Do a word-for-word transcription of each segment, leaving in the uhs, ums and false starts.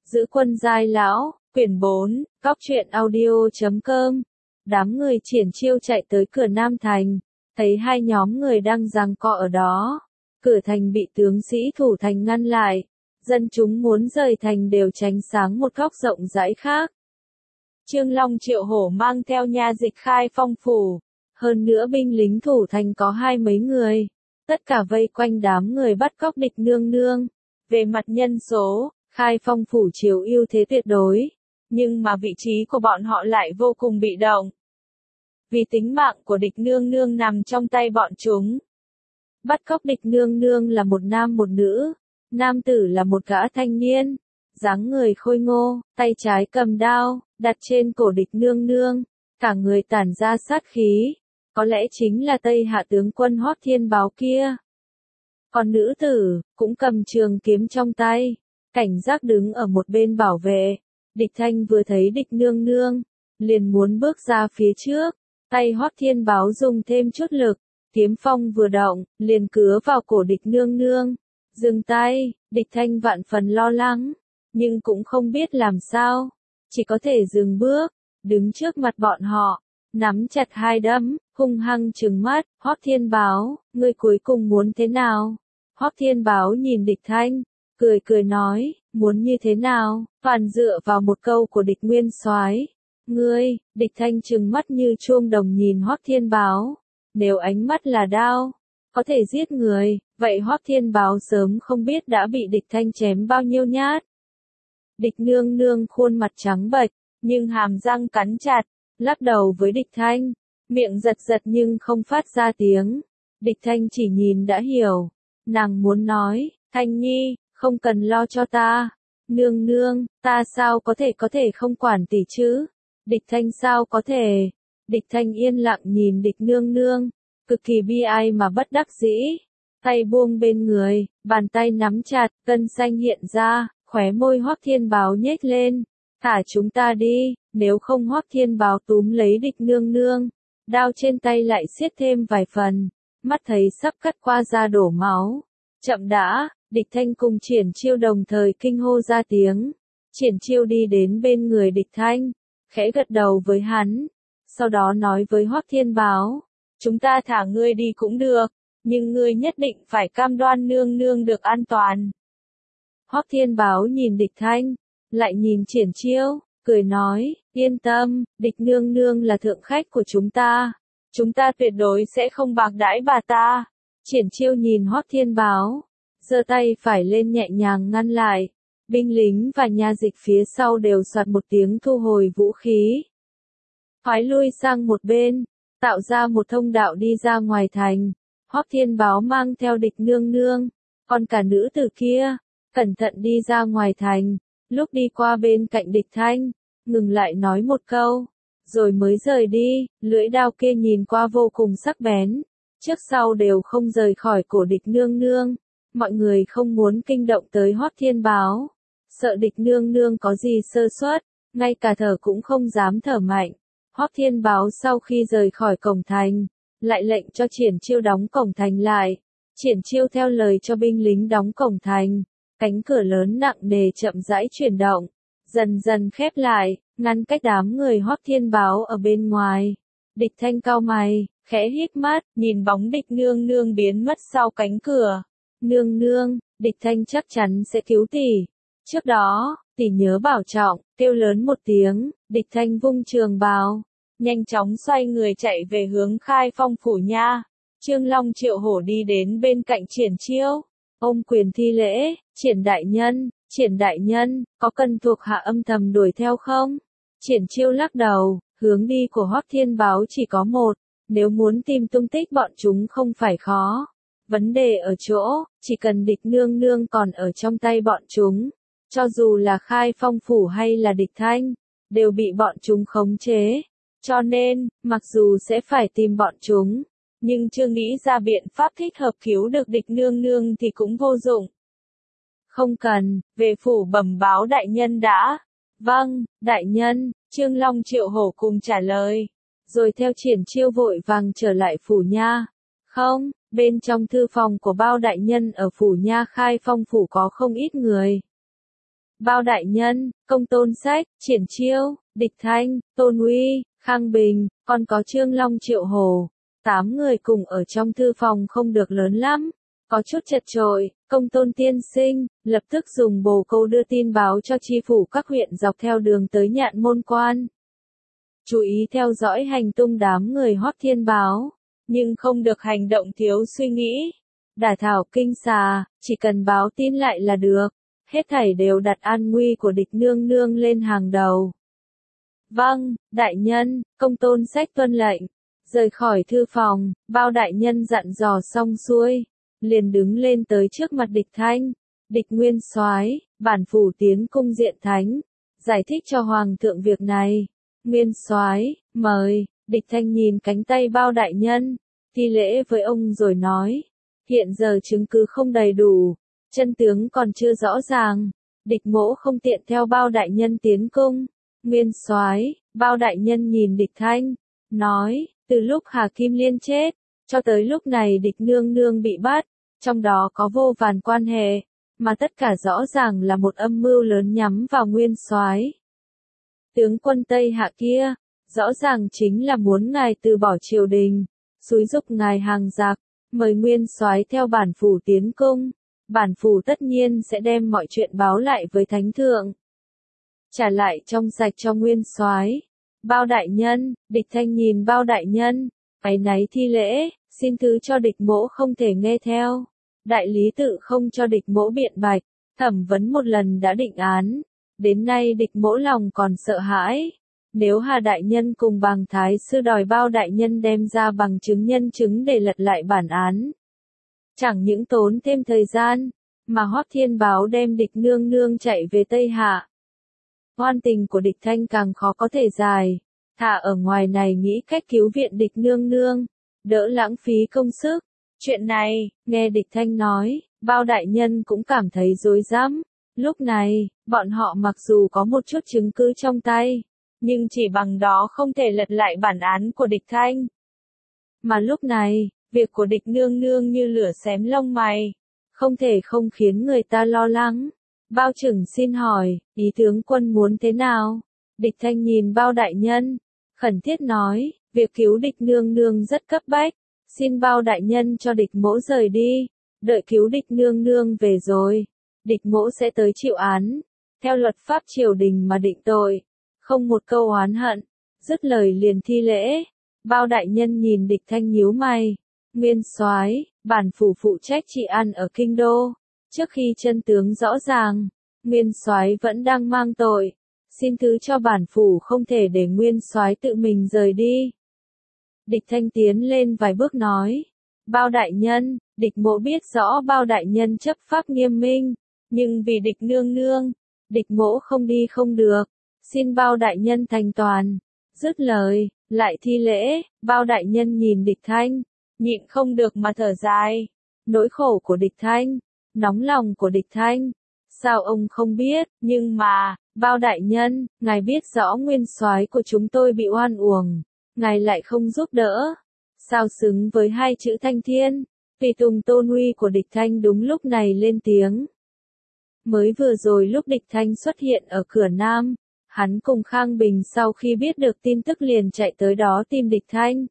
Giữ quân giai lão, quyển bốn, cóc truyện audio chấm com. Đám người triển chiêu chạy tới cửa Nam Thành, thấy hai nhóm người đang giằng co ở đó. Cửa thành bị tướng sĩ thủ thành ngăn lại, dân chúng muốn rời thành đều tránh sang một góc rộng rãi khác. Trương Long Triệu Hổ mang theo nha dịch khai phong phủ, hơn nữa binh lính thủ thành có hai mấy người, tất cả vây quanh đám người bắt cóc địch nương nương. Về mặt nhân số, khai phong phủ chiếm ưu thế tuyệt đối, nhưng mà vị trí của bọn họ lại vô cùng bị động. Vì tính mạng của địch nương nương nằm trong tay bọn chúng. Bắt cóc địch nương nương là một nam một nữ, nam tử là một gã thanh niên, dáng người khôi ngô, tay trái cầm đao, đặt trên cổ địch nương nương, cả người tản ra sát khí, có lẽ chính là Tây Hạ tướng quân Hoắc Thiên Báo kia. Còn nữ tử, cũng cầm trường kiếm trong tay, cảnh giác đứng ở một bên bảo vệ. Địch Thanh vừa thấy địch nương nương, liền muốn bước ra phía trước, tay Hoắc Thiên Báo dùng thêm chút lực, kiếm phong vừa động, liền cứa vào cổ địch nương nương. Dừng tay, địch Thanh vạn phần lo lắng, nhưng cũng không biết làm sao, chỉ có thể dừng bước, đứng trước mặt bọn họ, nắm chặt hai đấm, hung hăng trừng mắt. Hoắc Thiên Báo, ngươi cuối cùng muốn thế nào? Hoắc Thiên Báo nhìn địch Thanh, cười cười nói, muốn như thế nào, toàn dựa vào một câu của địch nguyên soái. Ngươi, địch Thanh trừng mắt như chuông đồng nhìn Hoắc Thiên Báo, nếu ánh mắt là đao, có thể giết người, vậy Hoắc Thiên Báo sớm không biết đã bị địch Thanh chém bao nhiêu nhát. Địch nương nương khuôn mặt trắng bệch, nhưng hàm răng cắn chặt, lắc đầu với địch Thanh, miệng giật giật nhưng không phát ra tiếng. Địch Thanh chỉ nhìn đã hiểu, nàng muốn nói, Thanh Nhi, không cần lo cho ta. Nương nương, ta sao có thể có thể không quản tỷ chứ? Địch Thanh sao có thể? Địch Thanh yên lặng nhìn địch nương nương, cực kỳ bi ai mà bất đắc dĩ. Tay buông bên người, bàn tay nắm chặt, gân xanh hiện ra, khóe môi Hoắc Thiên Báo nhếch lên. Thả chúng ta đi, nếu không Hoắc Thiên Báo túm lấy địch nương nương. Đao trên tay lại siết thêm vài phần, mắt thấy sắp cắt qua da đổ máu. Chậm đã, địch Thanh cùng Triển Chiêu đồng thời kinh hô ra tiếng. Triển Chiêu đi đến bên người địch Thanh, khẽ gật đầu với hắn, sau đó nói với Hoắc Thiên Báo, chúng ta thả ngươi đi cũng được, nhưng ngươi nhất định phải cam đoan nương nương được an toàn. Hoắc Thiên Báo nhìn địch Thanh, lại nhìn Triển Chiêu, cười nói, yên tâm, địch nương nương là thượng khách của chúng ta, chúng ta tuyệt đối sẽ không bạc đãi bà ta. Triển Chiêu nhìn Hoắc Thiên Báo, giơ tay phải lên nhẹ nhàng ngăn lại, binh lính và nha dịch phía sau đều soạt một tiếng thu hồi vũ khí. Thoái lui sang một bên, tạo ra một thông đạo đi ra ngoài thành. Hoắc Thiên Báo mang theo địch nương nương, còn cả nữ tử kia, cẩn thận đi ra ngoài thành, lúc đi qua bên cạnh địch Thanh, ngừng lại nói một câu, rồi mới rời đi. Lưỡi đao kia nhìn qua vô cùng sắc bén, trước sau đều không rời khỏi cổ địch nương nương. Mọi người không muốn kinh động tới Hoắc Thiên Báo, sợ địch nương nương có gì sơ suất, ngay cả thở cũng không dám thở mạnh. Hoắc Thiên Báo sau khi rời khỏi cổng thành, lại lệnh cho Triển Chiêu đóng cổng thành lại. Triển Chiêu theo lời cho binh lính đóng cổng thành, cánh cửa lớn nặng nề chậm rãi chuyển động, dần dần khép lại, ngăn cách đám người Hoắc Thiên Báo ở bên ngoài. Địch Thanh cau mày, khẽ híp mắt, nhìn bóng địch nương nương biến mất sau cánh cửa. Nương nương, địch Thanh chắc chắn sẽ cứu tỷ. Trước đó, tỷ nhớ bảo trọng, kêu lớn một tiếng, địch Thanh vung trường bào, nhanh chóng xoay người chạy về hướng khai phong phủ nha. Trương Long Triệu Hổ đi đến bên cạnh Triển Chiêu, ôm quyền thi lễ, Triển đại nhân, Triển đại nhân, có cần thuộc hạ âm thầm đuổi theo không? Triển Chiêu lắc đầu, hướng đi của Hoắc Thiên Báo chỉ có một, nếu muốn tìm tung tích bọn chúng không phải khó. Vấn đề ở chỗ, chỉ cần địch nương nương còn ở trong tay bọn chúng, cho dù là khai phong phủ hay là địch Thanh, đều bị bọn chúng khống chế. Cho nên, mặc dù sẽ phải tìm bọn chúng, nhưng chưa nghĩ ra biện pháp thích hợp cứu được địch nương nương thì cũng vô dụng. Không cần, về phủ bẩm báo đại nhân đã. Vâng, đại nhân, Trương Long Triệu Hổ cùng trả lời, rồi theo Triển Chiêu vội vàng trở lại phủ nha. Không, bên trong thư phòng của bao đại nhân ở phủ nha khai phong phủ có không ít người. Bao đại nhân, Công Tôn Sách, Triển Chiêu, Địch Thanh, Tôn Uy, Khang Bình, còn có Trương Long Triệu Hồ. Tám người cùng ở trong thư phòng không được lớn lắm, có chút chật chội. Công Tôn tiên sinh, lập tức dùng bồ câu đưa tin báo cho chi phủ các huyện dọc theo đường tới Nhạn Môn Quan. Chú ý theo dõi hành tung đám người Hoắc Thiên Báo, nhưng không được hành động thiếu suy nghĩ. Đả thảo kinh xà, chỉ cần báo tin lại là được. Hết thảy đều đặt an nguy của địch nương nương lên hàng đầu. Vâng, đại nhân, Công Tôn Sách tuân lệnh. Rời khỏi thư phòng, Bao đại nhân dặn dò xong xuôi, liền đứng lên tới trước mặt Địch Thanh. Địch nguyên soái, bản phủ tiến cung diện thánh, giải thích cho hoàng thượng việc này. Nguyên soái, mời. Địch Thanh nhìn cánh tay Bao đại nhân, thi lễ với ông rồi nói, hiện giờ chứng cứ không đầy đủ, chân tướng còn chưa rõ ràng, địch mỗ không tiện theo Bao đại nhân tiến cung. Nguyên soái, Bao đại nhân nhìn Địch Thanh, nói, từ lúc Hà Kim Liên chết, cho tới lúc này địch nương nương bị bắt, trong đó có vô vàn quan hệ, mà tất cả rõ ràng là một âm mưu lớn nhắm vào Nguyên soái. Tướng quân Tây Hạ kia, rõ ràng chính là muốn ngài từ bỏ triều đình, xúi giục ngài hàng giặc, mời Nguyên soái theo bản phủ tiến cung. Bản phủ tất nhiên sẽ đem mọi chuyện báo lại với thánh thượng, trả lại trong sạch cho Nguyên soái. Bao đại nhân, Địch Thanh nhìn Bao đại nhân, áy náy thi lễ, xin thứ cho địch mỗ không thể nghe theo. Đại lý tự không cho địch mỗ biện bạch, thẩm vấn một lần đã định án, đến nay địch mỗ lòng còn sợ hãi. Nếu Hà đại nhân cùng Bàng thái sư đòi Bao đại nhân đem ra bằng chứng nhân chứng để lật lại bản án, chẳng những tốn thêm thời gian, mà Hoắc Thiên Báo đem địch nương nương chạy về Tây Hạ. Oan tình của Địch Thanh càng khó có thể dài, thà ở ngoài này nghĩ cách cứu viện địch nương nương, đỡ lãng phí công sức. Chuyện này, nghe Địch Thanh nói, Bao đại nhân cũng cảm thấy rối rắm. Lúc này, bọn họ mặc dù có một chút chứng cứ trong tay, nhưng chỉ bằng đó không thể lật lại bản án của Địch Thanh. Mà lúc này, việc của địch nương nương như lửa xém lông mày, không thể không khiến người ta lo lắng. Bao Trừng xin hỏi, ý tướng quân muốn thế nào? Địch Thanh nhìn Bao đại nhân, khẩn thiết nói, việc cứu địch nương nương rất cấp bách, xin Bao đại nhân cho địch mỗ rời đi, đợi cứu địch nương nương về rồi, địch mỗ sẽ tới chịu án, theo luật pháp triều đình mà định tội, không một câu oán hận. Dứt lời liền thi lễ. Bao đại nhân nhìn Địch Thanh nhíu mày. Nguyên soái, bản phủ phụ trách trị an ở kinh đô, trước khi chân tướng rõ ràng, Nguyên soái vẫn đang mang tội, xin thứ cho bản phủ không thể để Nguyên soái tự mình rời đi. Địch Thanh tiến lên vài bước nói, Bao đại nhân, địch mỗ biết rõ Bao đại nhân chấp pháp nghiêm minh, nhưng vì địch nương nương, địch mỗ không đi không được, xin Bao đại nhân thành toàn. Dứt lời, lại thi lễ. Bao đại nhân nhìn Địch Thanh, nhịn không được mà thở dài. Nỗi khổ của Địch Thanh, nóng lòng của Địch Thanh, sao ông không biết? Nhưng mà, Bao đại nhân, ngài biết rõ nguyên soái của chúng tôi bị oan uổng, ngài lại không giúp đỡ, sao xứng với hai chữ Thanh Thiên? Tùy tùng Tôn Uy của Địch Thanh đúng lúc này lên tiếng. Mới vừa rồi lúc Địch Thanh xuất hiện ở cửa Nam, hắn cùng Khang Bình sau khi biết được tin tức liền chạy tới đó tìm Địch Thanh.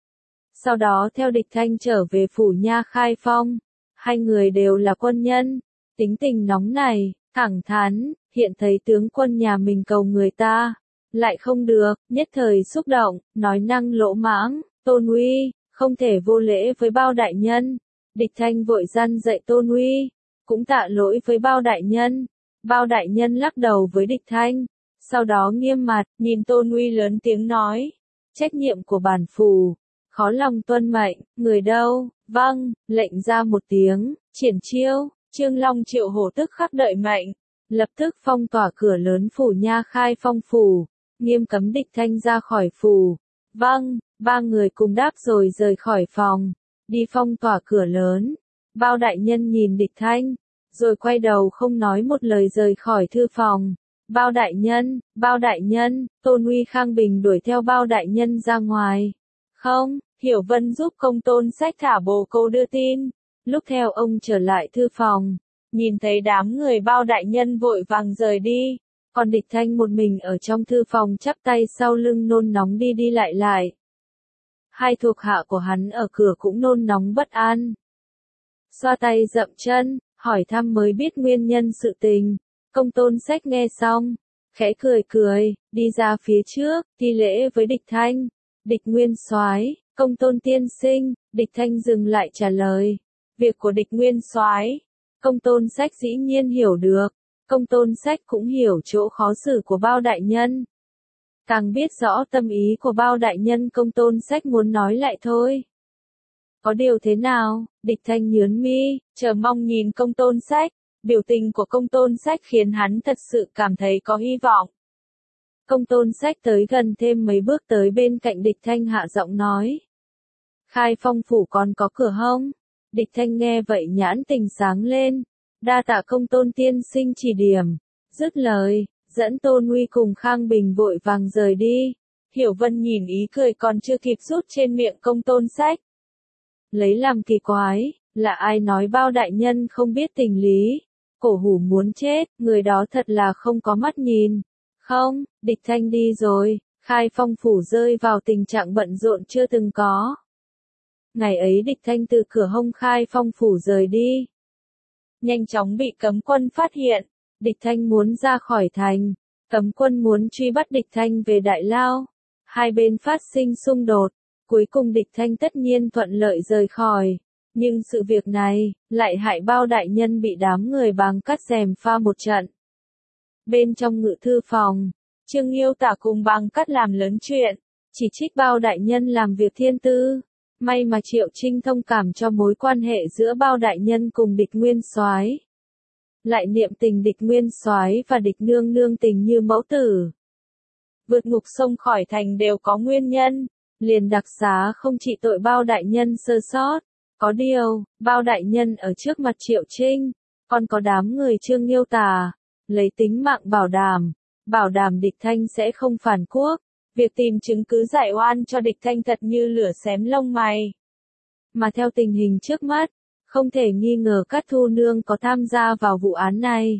Sau đó theo Địch Thanh trở về phủ nha Khai Phong. Hai người đều là quân nhân, tính tình nóng này, thẳng thắn, hiện thấy tướng quân nhà mình cầu người ta, lại không được, nhất thời xúc động, nói năng lỗ mãng. Tôn Uy, không thể vô lễ với Bao đại nhân. Địch Thanh vội gian dạy Tôn Uy, cũng tạ lỗi với Bao đại nhân. Bao đại nhân lắc đầu với Địch Thanh, sau đó nghiêm mặt, nhìn Tôn Uy lớn tiếng nói, trách nhiệm của bản phủ, khó lòng tuân mệnh, người đâu? Vâng, lệnh ra một tiếng, triển chiêu. Trương Long Triệu Hổ tức khắc đợi mệnh, lập tức phong tỏa cửa lớn phủ nha Khai Phong phủ, nghiêm cấm Địch Thanh ra khỏi phủ. Vâng, ba người cùng đáp rồi rời khỏi phòng, đi phong tỏa cửa lớn. Bao đại nhân nhìn Địch Thanh, rồi quay đầu không nói một lời rời khỏi thư phòng. Bao đại nhân, Bao đại nhân, Tôn Uy Khang Bình đuổi theo Bao đại nhân ra ngoài. Không, Hiểu Vân giúp Công Tôn Sách thả bồ câu đưa tin. Lúc theo ông trở lại thư phòng, nhìn thấy đám người Bao đại nhân vội vàng rời đi, còn Địch Thanh một mình ở trong thư phòng chắp tay sau lưng nôn nóng đi đi lại lại. Hai thuộc hạ của hắn ở cửa cũng nôn nóng bất an. Xoa tay dậm chân, hỏi thăm mới biết nguyên nhân sự tình. Công Tôn Sách nghe xong, khẽ cười cười, đi ra phía trước, thi lễ với Địch Thanh. Địch Nguyên Soái, Công Tôn tiên sinh. Địch Thanh dừng lại trả lời. Việc của Địch Nguyên Soái, Công Tôn Sách dĩ nhiên hiểu được. Công Tôn Sách cũng hiểu chỗ khó xử của Bao đại nhân. Càng biết rõ tâm ý của Bao đại nhân, Công Tôn Sách muốn nói lại thôi. Có điều thế nào? Địch Thanh nhướng mi, chờ mong nhìn Công Tôn Sách. Biểu tình của Công Tôn Sách khiến hắn thật sự cảm thấy có hy vọng. Công Tôn Sách tới gần thêm mấy bước tới bên cạnh Địch Thanh hạ giọng nói. Khai Phong phủ còn có cửa hông? Địch Thanh nghe vậy nhãn tình sáng lên. Đa tạ Công Tôn tiên sinh chỉ điểm. Dứt lời, dẫn Tôn Nguy cùng Khang Bình vội vàng rời đi. Hiểu Vân nhìn ý cười còn chưa kịp rút trên miệng Công Tôn Sách. Lấy làm kỳ quái, là ai nói Bao đại nhân không biết tình lý. Cổ hủ muốn chết, người đó thật là không có mắt nhìn. Không, Địch Thanh đi rồi, Khai Phong phủ rơi vào tình trạng bận rộn chưa từng có. Ngày ấy Địch Thanh từ cửa hông Khai Phong phủ rời đi. Nhanh chóng bị cấm quân phát hiện, Địch Thanh muốn ra khỏi thành, cấm quân muốn truy bắt Địch Thanh về Đại Lao. Hai bên phát sinh xung đột, cuối cùng Địch Thanh tất nhiên thuận lợi rời khỏi. Nhưng sự việc này, lại hại Bao đại nhân bị đám người Bàng Cắt gièm pha một trận. Bên trong ngự thư phòng, Trương Yêu Tả cùng Bàng Cắt làm lớn chuyện, chỉ trích Bao đại nhân làm việc thiên tư. May mà Triệu Trinh thông cảm cho mối quan hệ giữa Bao đại nhân cùng Địch Nguyên Soái. Lại niệm tình Địch Nguyên Soái và Địch nương nương tình như mẫu tử. Vượt ngục sông khỏi thành đều có nguyên nhân, liền đặc xá không trị tội Bao đại nhân sơ sót. Có điều, Bao đại nhân ở trước mặt Triệu Trinh, còn có đám người Trương Yêu Tả, lấy tính mạng bảo đảm, bảo đảm Địch Thanh sẽ không phản quốc. Việc tìm chứng cứ giải oan cho Địch Thanh thật như lửa xém lông mày. Mà theo tình hình trước mắt, không thể nghi ngờ Cát Thu Nương có tham gia vào vụ án này.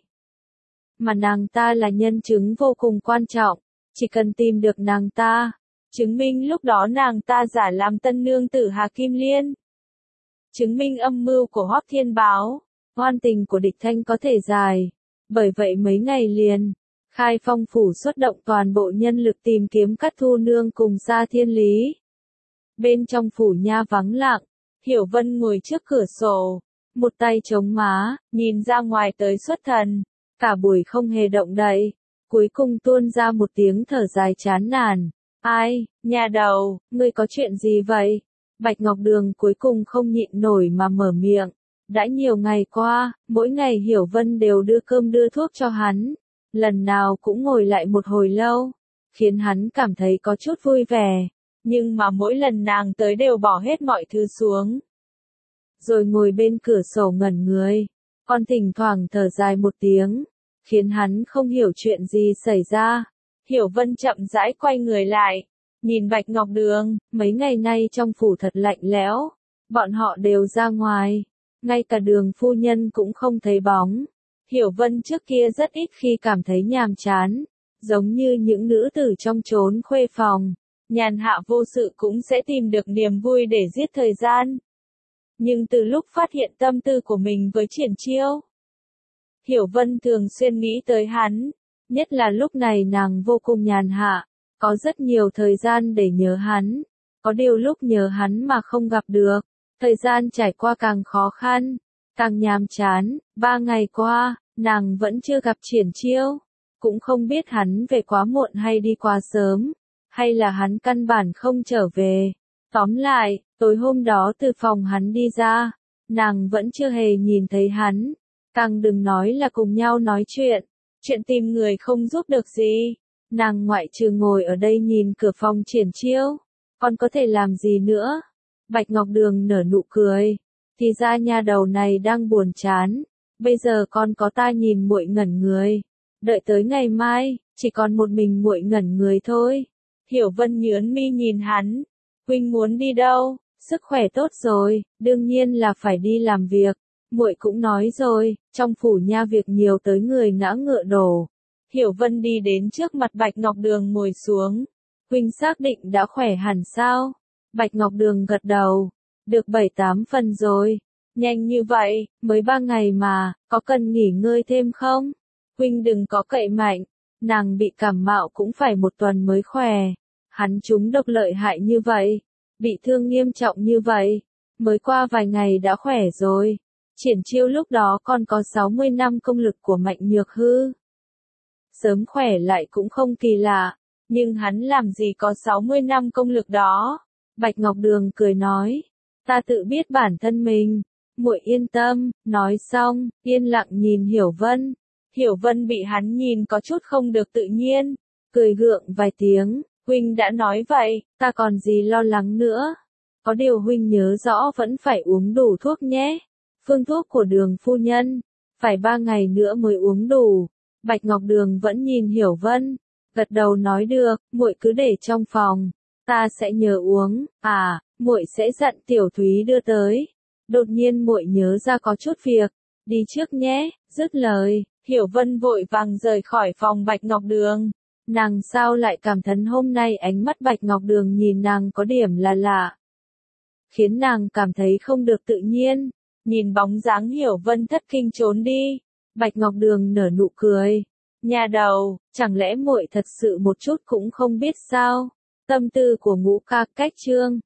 Mà nàng ta là nhân chứng vô cùng quan trọng, chỉ cần tìm được nàng ta, chứng minh lúc đó nàng ta giả làm tân nương tử Hà Kim Liên. Chứng minh âm mưu của Hoắc Thiên Báo, oan tình của Địch Thanh có thể dài. Bởi vậy mấy ngày liền, Khai Phong phủ xuất động toàn bộ nhân lực tìm kiếm Cát Thu Nương cùng Sa Thiên Lý. Bên trong phủ nha vắng lặng, Hiểu Vân ngồi trước cửa sổ, một tay chống má, nhìn ra ngoài tới xuất thần, cả buổi không hề động đậy, cuối cùng tuôn ra một tiếng thở dài chán nản. Ai, nhà đầu, ngươi có chuyện gì vậy? Bạch Ngọc Đường cuối cùng không nhịn nổi mà mở miệng. Đã nhiều ngày qua, mỗi ngày Hiểu Vân đều đưa cơm đưa thuốc cho hắn. Lần nào cũng ngồi lại một hồi lâu, khiến hắn cảm thấy có chút vui vẻ. Nhưng mà mỗi lần nàng tới đều bỏ hết mọi thứ xuống. Rồi ngồi bên cửa sổ ngẩn người, còn thỉnh thoảng thở dài một tiếng, khiến hắn không hiểu chuyện gì xảy ra. Hiểu Vân chậm rãi quay người lại, nhìn Bạch Ngọc Đường, mấy ngày nay trong phủ thật lạnh lẽo, bọn họ đều ra ngoài, ngay cả Đường phu nhân cũng không thấy bóng. Hiểu Vân trước kia rất ít khi cảm thấy nhàm chán, giống như những nữ tử trong chốn khuê phòng, nhàn hạ vô sự cũng sẽ tìm được niềm vui để giết thời gian. Nhưng từ lúc phát hiện tâm tư của mình với Triển Chiêu, Hiểu Vân thường xuyên nghĩ tới hắn, nhất là lúc này nàng vô cùng nhàn hạ, có rất nhiều thời gian để nhớ hắn, có điều lúc nhớ hắn mà không gặp được, thời gian trải qua càng khó khăn, càng nhàm chán. Ba ngày qua, nàng vẫn chưa gặp Triển Chiêu, cũng không biết hắn về quá muộn hay đi quá sớm, hay là hắn căn bản không trở về. Tóm lại, tối hôm đó từ phòng hắn đi ra, nàng vẫn chưa hề nhìn thấy hắn, càng đừng nói là cùng nhau nói chuyện, chuyện tìm người không giúp được gì. Nàng ngoại trừ ngồi ở đây nhìn cửa phòng Triển Chiêu, còn có thể làm gì nữa? Bạch Ngọc Đường nở nụ cười, thì ra nha đầu này đang buồn chán, bây giờ còn có ta nhìn muội ngẩn người, đợi tới ngày mai, chỉ còn một mình muội ngẩn người thôi. Hiểu Vân nhướng mi nhìn hắn, huynh muốn đi đâu? Sức khỏe tốt rồi, đương nhiên là phải đi làm việc, muội cũng nói rồi, trong phủ nha việc nhiều tới người ngã ngựa đổ. Hiểu Vân đi đến trước mặt Bạch Ngọc Đường ngồi xuống. Huynh xác định đã khỏe hẳn sao? Bạch Ngọc Đường gật đầu. Được bảy tám phần rồi. Nhanh như vậy, mới ba ngày mà, có cần nghỉ ngơi thêm không? Huynh đừng có cậy mạnh. Nàng bị cảm mạo cũng phải một tuần mới khỏe. Hắn trúng độc lợi hại như vậy. Bị thương nghiêm trọng như vậy. Mới qua vài ngày đã khỏe rồi. Triển Chiêu lúc đó còn có sáu mươi năm công lực của Mạnh Nhược Hư. Sớm khỏe lại cũng không kỳ lạ. Nhưng hắn làm gì có sáu mươi năm công lực đó? Bạch Ngọc Đường cười nói. Ta tự biết bản thân mình. Muội yên tâm. Nói xong, yên lặng nhìn Hiểu Vân. Hiểu Vân bị hắn nhìn có chút không được tự nhiên. Cười gượng vài tiếng. Huynh đã nói vậy, ta còn gì lo lắng nữa. Có điều huynh nhớ rõ vẫn phải uống đủ thuốc nhé. Phương thuốc của Đường phu nhân. Phải ba ngày nữa mới uống đủ. Bạch Ngọc Đường vẫn nhìn Hiểu Vân. Gật đầu nói được, muội cứ để trong phòng. Ta sẽ nhớ uống. À, muội sẽ dặn Tiểu Thúy đưa tới. Đột nhiên muội nhớ ra có chút việc. Đi trước nhé. Dứt lời, Hiểu Vân vội vàng rời khỏi phòng Bạch Ngọc Đường. Nàng sao lại cảm thấy hôm nay ánh mắt Bạch Ngọc Đường nhìn nàng có điểm là lạ. Khiến nàng cảm thấy không được tự nhiên. Nhìn bóng dáng Hiểu Vân thất kinh trốn đi. Bạch Ngọc Đường nở nụ cười. Nhà đầu, chẳng lẽ muội thật sự một chút cũng không biết sao? Tâm tư của Ngũ Ca Cách Trương.